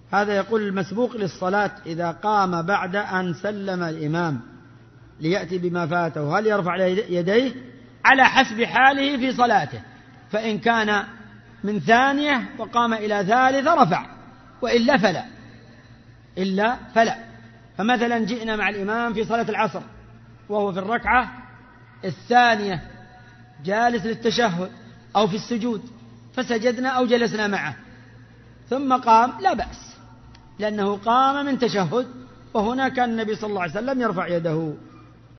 هذا يقول المسبوق للصلاة إذا قام بعد أن سلم الإمام ليأتي بما فاته هل يرفع يديه؟ على حسب حاله في صلاته، فإن كان من ثانية وقام إلى ثالثة رفع، وإلا فلا. فمثلا جئنا مع الإمام في صلاة العصر وهو في الركعة الثانية جالس للتشهد أو في السجود، فسجدنا أو جلسنا معه ثم قام، لا بأس، لأنه قام من تشهد، وهنا كان النبي صلى الله عليه وسلم يرفع يده.